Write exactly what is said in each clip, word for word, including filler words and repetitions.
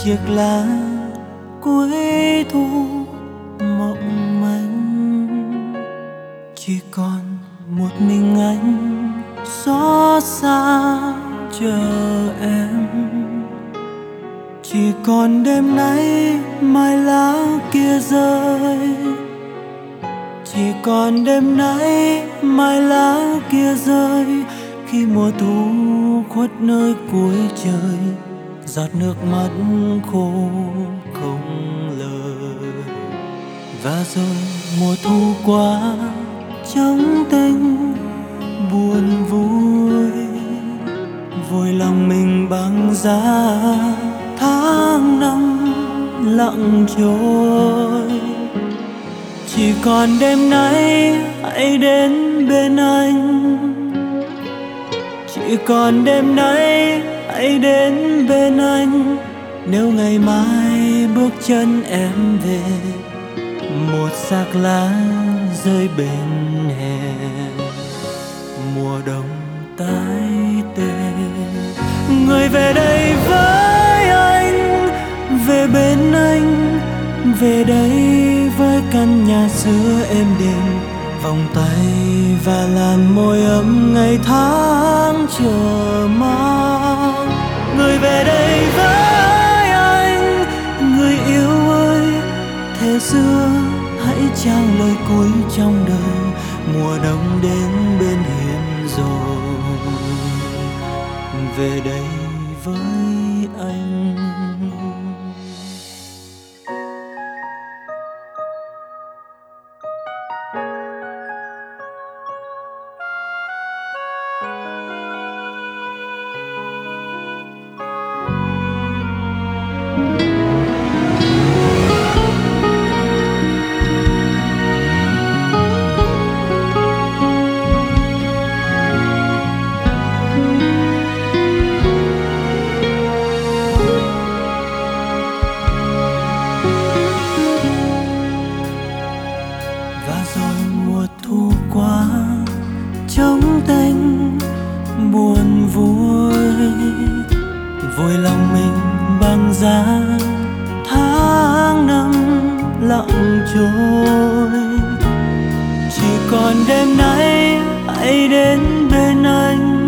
chiếc lá cuối thu mộng manh, chỉ còn một mình anh xót xa chờ em. Chỉ còn đêm nay mai lá kia rơi, chỉ còn đêm nay mai lá kia rơi, khi mùa thu khuất nơi cuối trời, giọt nước mắt khô không lời. Và rồi mùa thu qua trống tênh buồn vui, vùi lòng mình bằng giá tháng năm lặng trôi. Chỉ còn đêm nay hãy đến bên anh, chỉ còn đêm nay hãy đến bên anh. Nếu ngày mai bước chân em về, một xác lá rơi bên hè, mùa đông tái tê. Người về đây với anh, về bên anh, về đây với căn nhà xưa êm đềm, vòng tay và làn môi ấm ngày tháng chờ mong. Người về đây với anh, người yêu ơi, thế xưa hãy trao lời cuối trong đời. Mùa đông đến bên hiên rồi, về đây với anh. Trống tênh buồn vui, vùi lòng mình bằng giá tháng năm lặng trôi. Chỉ còn đêm nay hãy đến bên anh,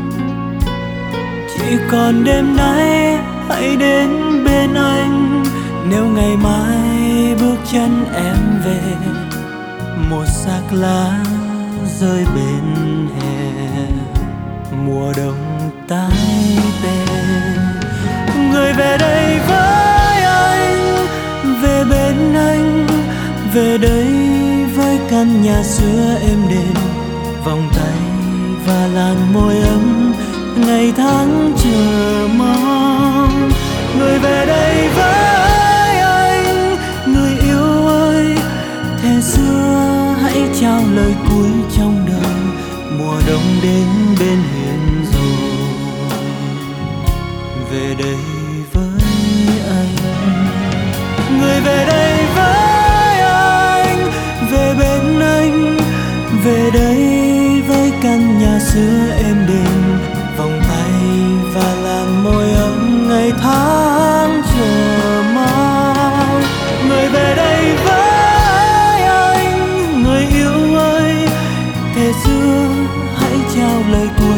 chỉ còn đêm nay hãy đến bên anh. Nếu ngày mai bước chân em về, một xác lá rơi bên hè, mùa đông tái tê. Người về đây với anh, về bên anh, về đây với căn nhà xưa êm đềm, vòng tay và làn môi ấm ngày tháng chờ mong. Người về đây với anh, người yêu ơi, thế xưa hãy trao lời cuối trong đời. Mùa đông đến bên hiên rồi, về đây với anh. Người về đây với anh, về bên anh, về đây với căn nhà xưa êm đềm, vòng tay và làn môi ấm ngày tháng chờ mong. Người về đây với anh, người yêu ơi, thế xưa hãy trao lời cuối